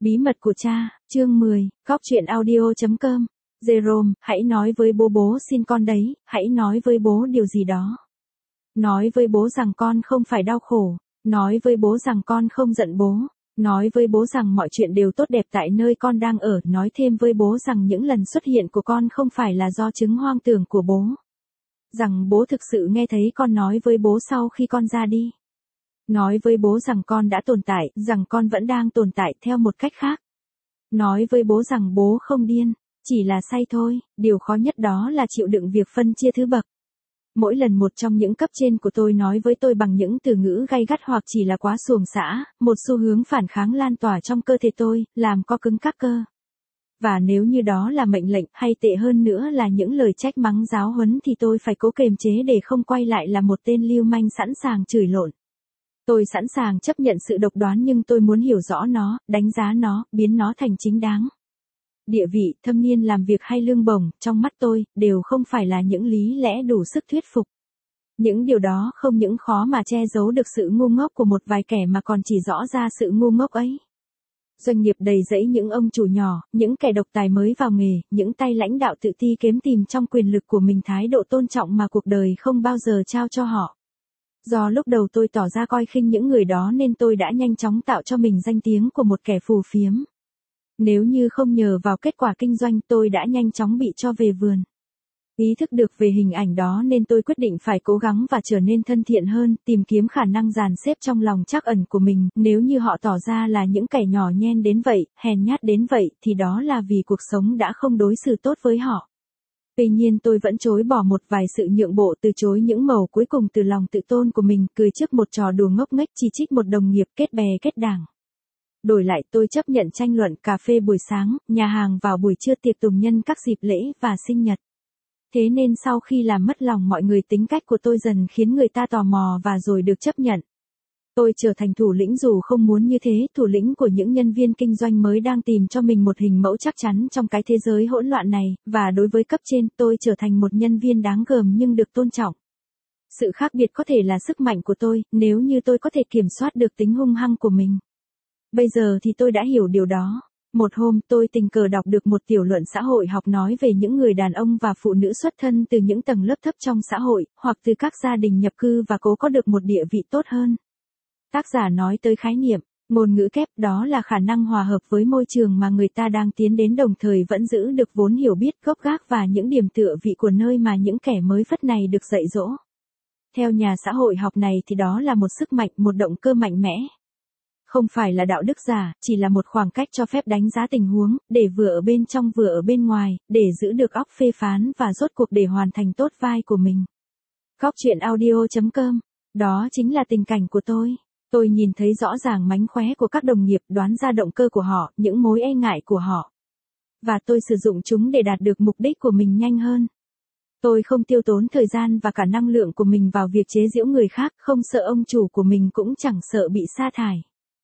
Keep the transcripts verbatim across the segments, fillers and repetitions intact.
Bí mật của cha, chương mười, góc truyện audio chấm com. Jerome, hãy nói với bố bố xin con đấy, hãy nói với bố điều gì đó. Nói với bố rằng con không phải đau khổ, nói với bố rằng con không giận bố, nói với bố rằng mọi chuyện đều tốt đẹp tại nơi con đang ở, nói thêm với bố rằng những lần xuất hiện của con không phải là do chứng hoang tưởng của bố. Rằng bố thực sự nghe thấy con nói với bố sau khi con ra đi. Nói với bố rằng con đã tồn tại, rằng con vẫn đang tồn tại theo một cách khác. Nói với bố rằng bố không điên, chỉ là say thôi, điều khó nhất đó là chịu đựng việc phân chia thứ bậc. Mỗi lần một trong những cấp trên của tôi nói với tôi bằng những từ ngữ gay gắt hoặc chỉ là quá xuồng xã, một xu hướng phản kháng lan tỏa trong cơ thể tôi, làm co cứng các cơ. Và nếu như đó là mệnh lệnh, hay tệ hơn nữa là những lời trách mắng giáo huấn thì tôi phải cố kiềm chế để không quay lại là một tên lưu manh sẵn sàng chửi lộn. Tôi sẵn sàng chấp nhận sự độc đoán nhưng tôi muốn hiểu rõ nó, đánh giá nó, biến nó thành chính đáng. Địa vị, thâm niên làm việc hay lương bổng, trong mắt tôi, đều không phải là những lý lẽ đủ sức thuyết phục. Những điều đó không những khó mà che giấu được sự ngu ngốc của một vài kẻ mà còn chỉ rõ ra sự ngu ngốc ấy. Doanh nghiệp đầy rẫy những ông chủ nhỏ, những kẻ độc tài mới vào nghề, những tay lãnh đạo tự ti kém tìm trong quyền lực của mình thái độ tôn trọng mà cuộc đời không bao giờ trao cho họ. Do lúc đầu tôi tỏ ra coi khinh những người đó nên tôi đã nhanh chóng tạo cho mình danh tiếng của một kẻ phù phiếm. Nếu như không nhờ vào kết quả kinh doanh tôi đã nhanh chóng bị cho về vườn. Ý thức được về hình ảnh đó nên tôi quyết định phải cố gắng và trở nên thân thiện hơn, tìm kiếm khả năng dàn xếp trong lòng trắc ẩn của mình. Nếu như họ tỏ ra là những kẻ nhỏ nhen đến vậy, hèn nhát đến vậy, thì đó là vì cuộc sống đã không đối xử tốt với họ. Tuy nhiên tôi vẫn chối bỏ một vài sự nhượng bộ, từ chối những mẩu cuối cùng từ lòng tự tôn của mình, cười trước một trò đùa ngốc nghếch, chỉ trích một đồng nghiệp, kết bè kết đảng. Đổi lại tôi chấp nhận tranh luận, cà phê buổi sáng, nhà hàng vào buổi trưa, tiệc tùng nhân các dịp lễ và sinh nhật. Thế nên sau khi làm mất lòng mọi người, tính cách của tôi dần khiến người ta tò mò và rồi được chấp nhận. Tôi trở thành thủ lĩnh dù không muốn như thế, thủ lĩnh của những nhân viên kinh doanh mới đang tìm cho mình một hình mẫu chắc chắn trong cái thế giới hỗn loạn này, và đối với cấp trên, tôi trở thành một nhân viên đáng gờm nhưng được tôn trọng. Sự khác biệt có thể là sức mạnh của tôi, nếu như tôi có thể kiểm soát được tính hung hăng của mình. Bây giờ thì tôi đã hiểu điều đó. Một hôm tôi tình cờ đọc được một tiểu luận xã hội học nói về những người đàn ông và phụ nữ xuất thân từ những tầng lớp thấp trong xã hội, hoặc từ các gia đình nhập cư và cố có được một địa vị tốt hơn. Tác giả nói tới khái niệm, ngôn ngữ kép, đó là khả năng hòa hợp với môi trường mà người ta đang tiến đến đồng thời vẫn giữ được vốn hiểu biết gốc gác và những điểm tựa vị của nơi mà những kẻ mới phất này được dạy dỗ. Theo nhà xã hội học này thì đó là một sức mạnh, một động cơ mạnh mẽ. Không phải là đạo đức giả, chỉ là một khoảng cách cho phép đánh giá tình huống, để vừa ở bên trong vừa ở bên ngoài, để giữ được óc phê phán và rốt cuộc để hoàn thành tốt vai của mình. Góc truyện audio chấm com. Đó chính là tình cảnh của tôi. Tôi nhìn thấy rõ ràng mánh khóe của các đồng nghiệp, đoán ra động cơ của họ, những mối e ngại của họ. Và tôi sử dụng chúng để đạt được mục đích của mình nhanh hơn. Tôi không tiêu tốn thời gian và cả năng lượng của mình vào việc chế giễu người khác, không sợ ông chủ của mình cũng chẳng sợ bị sa thải.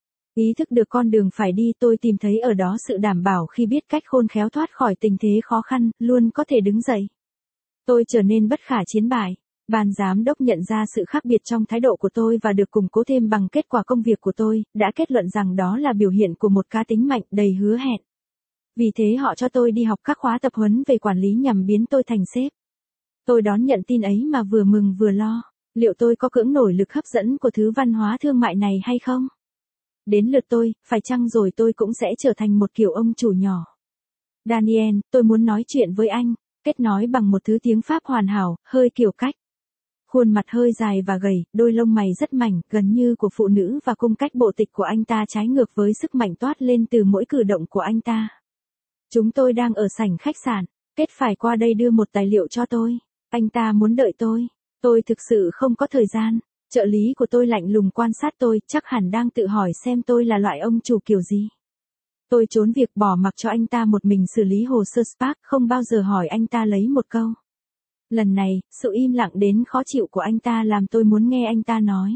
Ý thức được con đường phải đi, tôi tìm thấy ở đó sự đảm bảo khi biết cách khôn khéo thoát khỏi tình thế khó khăn, luôn có thể đứng dậy. Tôi trở nên bất khả chiến bại. Ban giám đốc nhận ra sự khác biệt trong thái độ của tôi và được củng cố thêm bằng kết quả công việc của tôi, đã kết luận rằng đó là biểu hiện của một cá tính mạnh, đầy hứa hẹn. Vì thế họ cho tôi đi học các khóa tập huấn về quản lý nhằm biến tôi thành sếp. Tôi đón nhận tin ấy mà vừa mừng vừa lo. Liệu tôi có cưỡng nổi lực hấp dẫn của thứ văn hóa thương mại này hay không? Đến lượt tôi, phải chăng rồi tôi cũng sẽ trở thành một kiểu ông chủ nhỏ? Daniel, tôi muốn nói chuyện với anh. Kết nói bằng một thứ tiếng Pháp hoàn hảo, hơi kiểu cách. Khuôn mặt hơi dài và gầy, đôi lông mày rất mảnh, gần như của phụ nữ, và cung cách bộ tịch của anh ta trái ngược với sức mạnh toát lên từ mỗi cử động của anh ta. Chúng tôi đang ở sảnh khách sạn. Kết phải qua đây đưa một tài liệu cho tôi. Anh ta muốn đợi tôi. Tôi thực sự không có thời gian. Trợ lý của tôi lạnh lùng quan sát tôi, chắc hẳn đang tự hỏi xem tôi là loại ông chủ kiểu gì. Tôi trốn việc, bỏ mặc cho anh ta một mình xử lý hồ sơ Spark, không bao giờ hỏi anh ta lấy một câu. Lần này, sự im lặng đến khó chịu của anh ta làm tôi muốn nghe anh ta nói.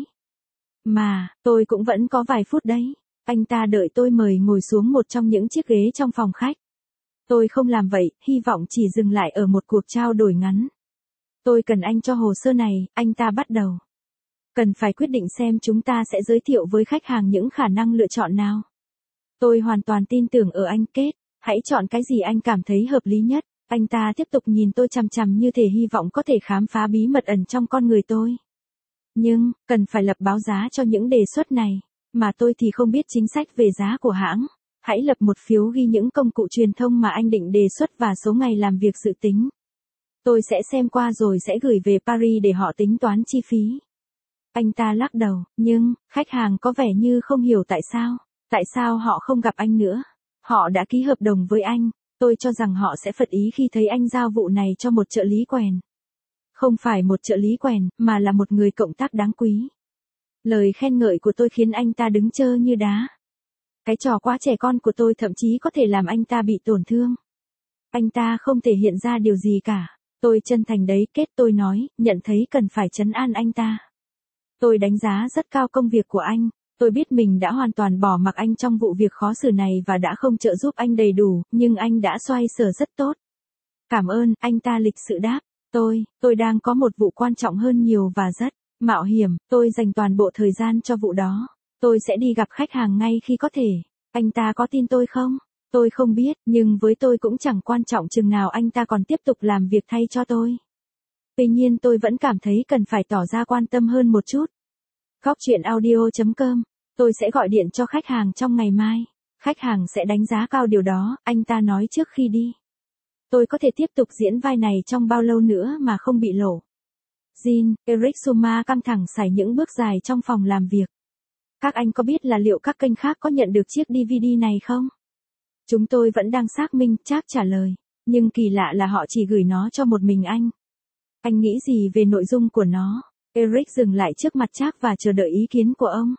Mà, tôi cũng vẫn có vài phút đấy. Anh ta đợi tôi mời ngồi xuống một trong những chiếc ghế trong phòng khách. Tôi không làm vậy, hy vọng chỉ dừng lại ở một cuộc trao đổi ngắn. Tôi cần anh cho hồ sơ này, anh ta bắt đầu. Cần phải quyết định xem chúng ta sẽ giới thiệu với khách hàng những khả năng lựa chọn nào. Tôi hoàn toàn tin tưởng ở anh Kết, hãy chọn cái gì anh cảm thấy hợp lý nhất. Anh ta tiếp tục nhìn tôi chằm chằm như thể hy vọng có thể khám phá bí mật ẩn trong con người tôi. Nhưng, cần phải lập báo giá cho những đề xuất này, mà tôi thì không biết chính sách về giá của hãng. Hãy lập một phiếu ghi những công cụ truyền thông mà anh định đề xuất và số ngày làm việc dự tính. Tôi sẽ xem qua rồi sẽ gửi về Paris để họ tính toán chi phí. Anh ta lắc đầu, nhưng, khách hàng có vẻ như không hiểu tại sao, tại sao họ không gặp anh nữa. Họ đã ký hợp đồng với anh, tôi cho rằng họ sẽ phật ý khi thấy anh giao vụ này cho một trợ lý quèn. Không phải một trợ lý quèn, mà là một người cộng tác đáng quý. Lời khen ngợi của tôi khiến anh ta đứng trơ như đá. Cái trò quá trẻ con của tôi thậm chí có thể làm anh ta bị tổn thương. Anh ta không thể hiện ra điều gì cả. Tôi chân thành đấy, Kết, tôi nói, nhận thấy cần phải trấn an anh ta. Tôi đánh giá rất cao công việc của anh. Tôi biết mình đã hoàn toàn bỏ mặc anh trong vụ việc khó xử này và đã không trợ giúp anh đầy đủ, nhưng anh đã xoay sở rất tốt. Cảm ơn, anh ta lịch sự đáp. Tôi, tôi đang có một vụ quan trọng hơn nhiều và rất mạo hiểm, tôi dành toàn bộ thời gian cho vụ đó. Tôi sẽ đi gặp khách hàng ngay khi có thể. Anh ta có tin tôi không? Tôi không biết, nhưng với tôi cũng chẳng quan trọng chừng nào anh ta còn tiếp tục làm việc thay cho tôi. Tuy nhiên tôi vẫn cảm thấy cần phải tỏ ra quan tâm hơn một chút. Góc chuyện audio chấm com. Tôi sẽ gọi điện cho khách hàng trong ngày mai. Khách hàng sẽ đánh giá cao điều đó, anh ta nói trước khi đi. Tôi có thể tiếp tục diễn vai này trong bao lâu nữa mà không bị lộ. Jin, Eric Suma căng thẳng sải những bước dài trong phòng làm việc. Các anh có biết là liệu các kênh khác có nhận được chiếc đê vê đê này không? Chúng tôi vẫn đang xác minh, Trác trả lời. Nhưng kỳ lạ là họ chỉ gửi nó cho một mình anh. Anh nghĩ gì về nội dung của nó? Eric dừng lại trước mặt Trác và chờ đợi ý kiến của ông.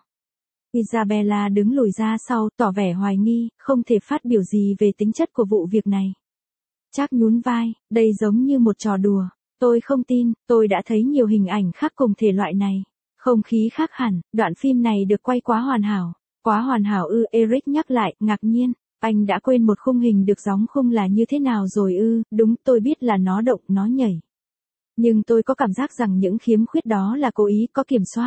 Isabella đứng lùi ra sau, tỏ vẻ hoài nghi, không thể phát biểu gì về tính chất của vụ việc này. Trác nhún vai, đây giống như một trò đùa. Tôi không tin, tôi đã thấy nhiều hình ảnh khác cùng thể loại này. Không khí khác hẳn, đoạn phim này được quay quá hoàn hảo. Quá hoàn hảo ư, Eric nhắc lại, ngạc nhiên. Anh đã quên một khung hình được gióng khung là như thế nào rồi ư, đúng, tôi biết là nó động, nó nhảy. Nhưng tôi có cảm giác rằng những khiếm khuyết đó là cố ý, có kiểm soát.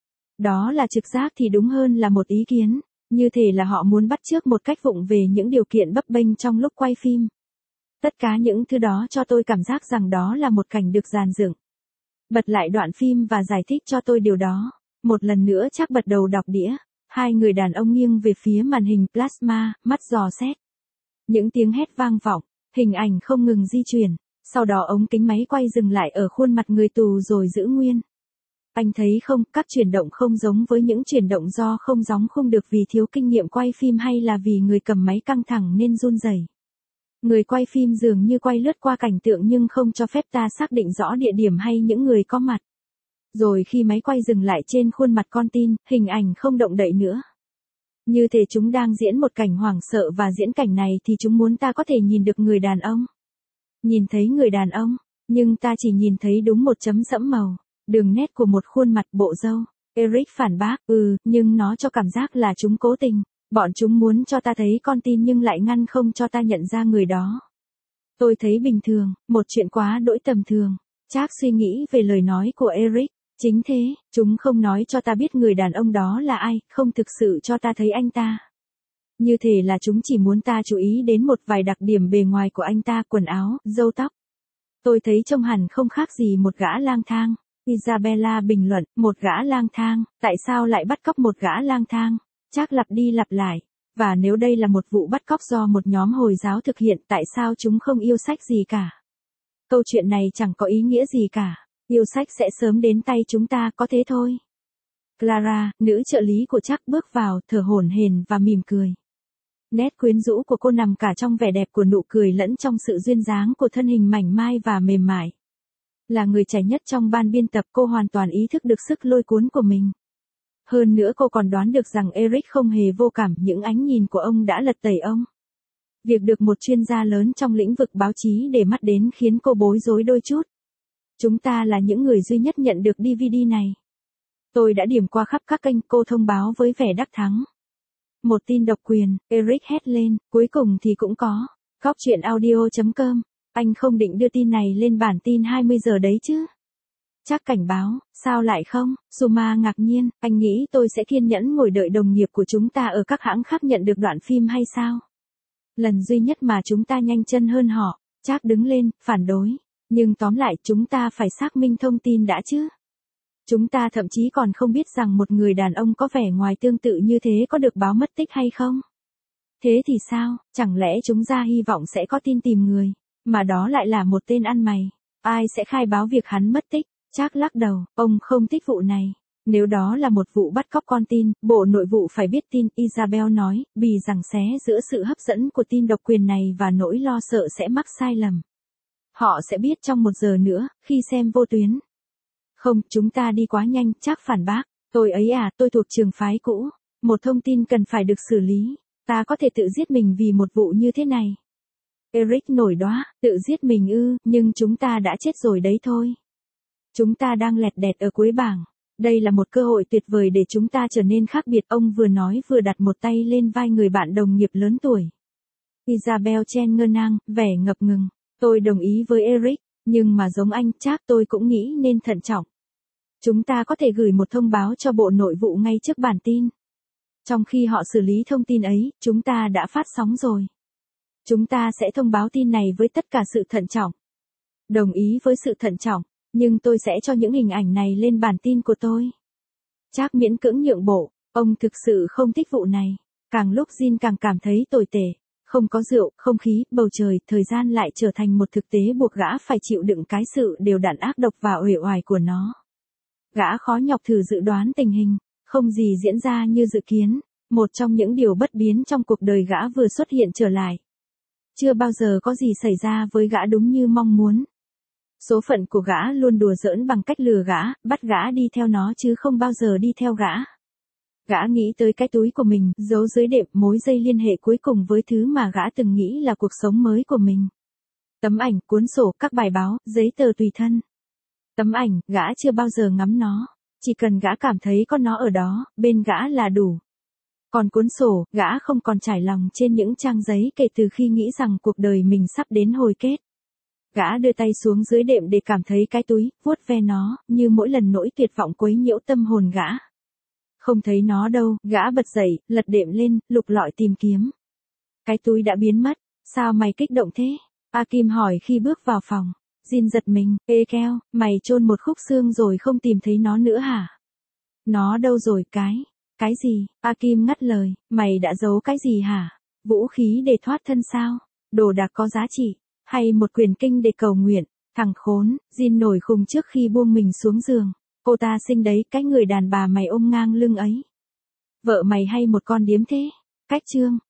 Đó là trực giác thì đúng hơn là một ý kiến. Như thể là họ muốn bắt chước một cách vụng về những điều kiện bấp bênh trong lúc quay phim. Tất cả những thứ đó cho tôi cảm giác rằng đó là một cảnh được dàn dựng. Bật lại đoạn phim và giải thích cho tôi điều đó. Một lần nữa Trác bật đầu đọc đĩa. Hai người đàn ông nghiêng về phía màn hình plasma, mắt dò xét. Những tiếng hét vang vọng, hình ảnh không ngừng di chuyển. Sau đó ống kính máy quay dừng lại ở khuôn mặt người tù rồi giữ nguyên. Anh thấy không, các chuyển động không giống với những chuyển động do không gióng khung được vì thiếu kinh nghiệm quay phim hay là vì người cầm máy căng thẳng nên run rẩy. Người quay phim dường như quay lướt qua cảnh tượng nhưng không cho phép ta xác định rõ địa điểm hay những người có mặt. Rồi khi máy quay dừng lại trên khuôn mặt con tin, hình ảnh không động đậy nữa. Như thể chúng đang diễn một cảnh hoảng sợ và diễn cảnh này thì chúng muốn ta có thể nhìn được người đàn ông. Nhìn thấy người đàn ông, nhưng ta chỉ nhìn thấy đúng một chấm sẫm màu, đường nét của một khuôn mặt bộ râu. Eric phản bác, ừ, nhưng nó cho cảm giác là chúng cố tình. Bọn chúng muốn cho ta thấy con tin nhưng lại ngăn không cho ta nhận ra người đó. Tôi thấy bình thường, một chuyện quá đỗi tầm thường. Trác suy nghĩ về lời nói của Eric. Chính thế, chúng không nói cho ta biết người đàn ông đó là ai, không thực sự cho ta thấy anh ta. Như thể là chúng chỉ muốn ta chú ý đến một vài đặc điểm bề ngoài của anh ta, quần áo, râu tóc. Tôi thấy trông hẳn không khác gì một gã lang thang. Isabella bình luận, một gã lang thang, tại sao lại bắt cóc một gã lang thang? Trác lặp đi lặp lại. Và nếu đây là một vụ bắt cóc do một nhóm Hồi giáo thực hiện, tại sao chúng không yêu sách gì cả? Câu chuyện này chẳng có ý nghĩa gì cả. Yêu sách sẽ sớm đến tay chúng ta, có thế thôi. Clara, nữ trợ lý của Trác bước vào, thở hổn hển và mỉm cười. Nét quyến rũ của cô nằm cả trong vẻ đẹp của nụ cười lẫn trong sự duyên dáng của thân hình mảnh mai và mềm mại. Là người trẻ nhất trong ban biên tập, cô hoàn toàn ý thức được sức lôi cuốn của mình. Hơn nữa cô còn đoán được rằng Eric không hề vô cảm, những ánh nhìn của ông đã lật tẩy ông. Việc được một chuyên gia lớn trong lĩnh vực báo chí để mắt đến khiến cô bối rối đôi chút. Chúng ta là những người duy nhất nhận được đê vê đê này. Tôi đã điểm qua khắp các kênh, cô thông báo với vẻ đắc thắng. Một tin độc quyền, Eric hét lên, cuối cùng thì cũng có. Góc chuyện audio chấm com, anh không định đưa tin này lên bản tin hai mươi giờ đấy chứ? Chắc cảnh báo, sao lại không? Suma ngạc nhiên, anh nghĩ tôi sẽ kiên nhẫn ngồi đợi đồng nghiệp của chúng ta ở các hãng khác nhận được đoạn phim hay sao? Lần duy nhất mà chúng ta nhanh chân hơn họ. Chắc đứng lên, phản đối. Nhưng tóm lại chúng ta phải xác minh thông tin đã chứ. Chúng ta thậm chí còn không biết rằng một người đàn ông có vẻ ngoài tương tự như thế có được báo mất tích hay không. Thế thì sao, chẳng lẽ chúng ra hy vọng sẽ có tin tìm người, mà đó lại là một tên ăn mày. Ai sẽ khai báo việc hắn mất tích? Chắc lắc đầu, ông không thích vụ này. Nếu đó là một vụ bắt cóc con tin, Bộ Nội vụ phải biết tin, Isabel nói, bì rằng xé giữa sự hấp dẫn của tin độc quyền này và nỗi lo sợ sẽ mắc sai lầm. Họ sẽ biết trong một giờ nữa, khi xem vô tuyến. Không, chúng ta đi quá nhanh, chắc phản bác. Tôi ấy à, tôi thuộc trường phái cũ. Một thông tin cần phải được xử lý. Ta có thể tự giết mình vì một vụ như thế này. Eric nổi đoá, tự giết mình ư, nhưng chúng ta đã chết rồi đấy thôi. Chúng ta đang lẹt đẹt ở cuối bảng. Đây là một cơ hội tuyệt vời để chúng ta trở nên khác biệt, ông vừa nói vừa đặt một tay lên vai người bạn đồng nghiệp lớn tuổi. Isabel chen ngơ ngang, vẻ ngập ngừng. Tôi đồng ý với Eric, nhưng mà giống anh, chắc tôi cũng nghĩ nên thận trọng. Chúng ta có thể gửi một thông báo cho Bộ Nội vụ ngay trước bản tin. Trong khi họ xử lý thông tin ấy, chúng ta đã phát sóng rồi. Chúng ta sẽ thông báo tin này với tất cả sự thận trọng. Đồng ý với sự thận trọng, nhưng tôi sẽ cho những hình ảnh này lên bản tin của tôi. Chắc miễn cưỡng nhượng bộ, ông thực sự không thích vụ này. Càng lúc Jin càng cảm thấy tồi tệ. Không có rượu, không khí, bầu trời, thời gian lại trở thành một thực tế buộc gã phải chịu đựng cái sự đều đặn ác độc và uể oải của nó. Gã khó nhọc thử dự đoán tình hình, không gì diễn ra như dự kiến. Một trong những điều bất biến trong cuộc đời gã vừa xuất hiện trở lại. Chưa bao giờ có gì xảy ra với gã đúng như mong muốn. Số phận của gã luôn đùa giỡn bằng cách lừa gã, bắt gã đi theo nó chứ không bao giờ đi theo gã. Gã nghĩ tới cái túi của mình, giấu dưới đệm, mối dây liên hệ cuối cùng với thứ mà gã từng nghĩ là cuộc sống mới của mình. Tấm ảnh, cuốn sổ, các bài báo, giấy tờ tùy thân. Tấm ảnh, gã chưa bao giờ ngắm nó. Chỉ cần gã cảm thấy có nó ở đó, bên gã là đủ. Còn cuốn sổ, gã không còn trải lòng trên những trang giấy kể từ khi nghĩ rằng cuộc đời mình sắp đến hồi kết. Gã đưa tay xuống dưới đệm để cảm thấy cái túi, vuốt ve nó, như mỗi lần nỗi tuyệt vọng quấy nhiễu tâm hồn gã. Không thấy nó đâu, gã bật dậy, lật đệm lên, lục lọi tìm kiếm. Cái túi đã biến mất, sao mày kích động thế? A Kim hỏi khi bước vào phòng. Jin giật mình, ê keo, mày chôn một khúc xương rồi không tìm thấy nó nữa hả? Nó đâu rồi cái? Cái gì? A Kim ngắt lời, mày đã giấu cái gì hả? Vũ khí để thoát thân sao? Đồ đạc có giá trị? Hay một quyển kinh để cầu nguyện? Thằng khốn, Jin nổi khùng trước khi buông mình xuống giường. Cô ta xinh đấy, cái người đàn bà mày ôm ngang lưng ấy. Vợ mày hay một con điếm thế? Cách chương.